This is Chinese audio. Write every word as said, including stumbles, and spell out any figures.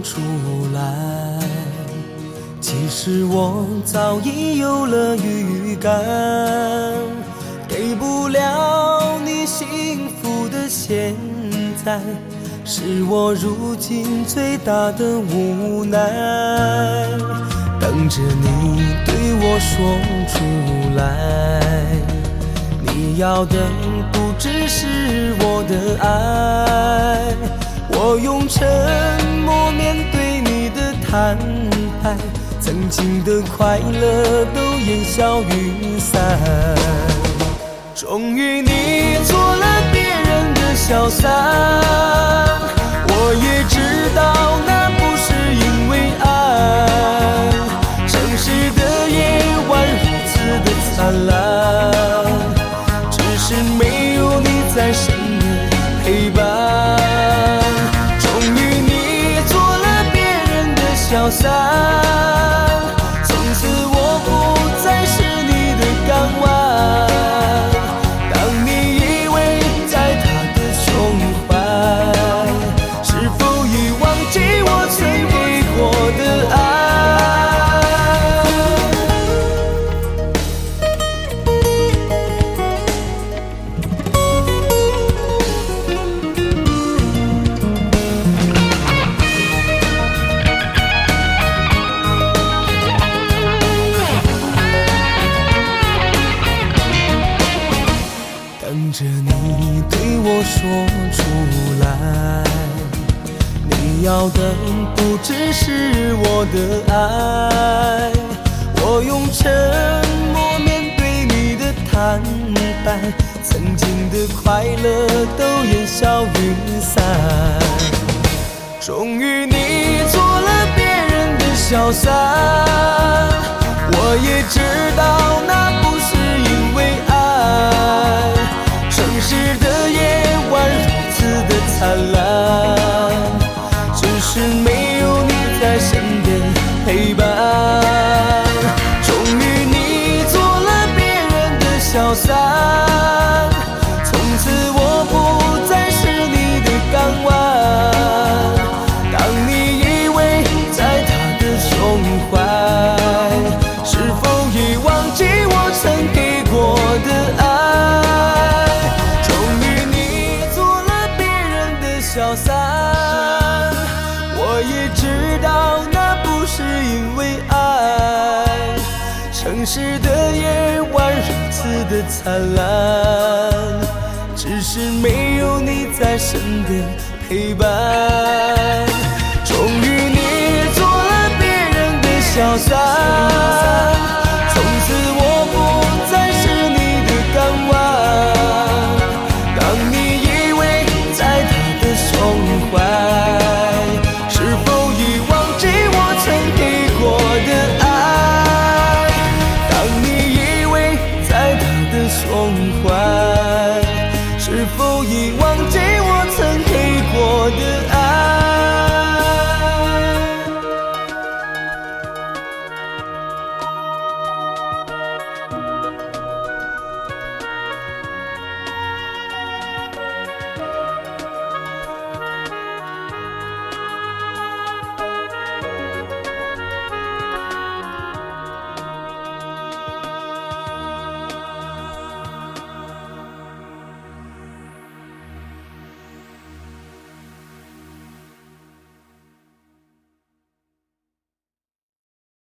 出来，其实我早已有了预感，给不了你幸福的现在，是我如今最大的无奈。等着你对我说出来，你要的不只是我的爱，我用沉默面对你的坦白，曾经的快乐都烟消云散。终于你做了别人的小三，我也知道那不是因为爱，城市的夜晚如此的灿烂，只是没有你在身边陪伴。终于你做了别人的小三，从此我不再是你的港湾。当你依偎在他的胸怀，是否已忘记我曾给过的爱？等着你对我说出来，你要的不只是我的爱，我用沉默面对你的坦白，曾经的快乐都烟消云散。终于你做了别人的小三，我也知道那不是因为爱，城市的夜晚如此的灿烂，只是没有你在身边陪伴。终于你做了别人的小三，从此我不再是你的港湾。当你依偎在他的胸怀，是否已忘记我曾给过的爱？终于你做了别人的小三，我也知道那不是因为爱，城市的夜晚如此的灿烂，只是没有你在身边陪伴。终于你做了别人的小三，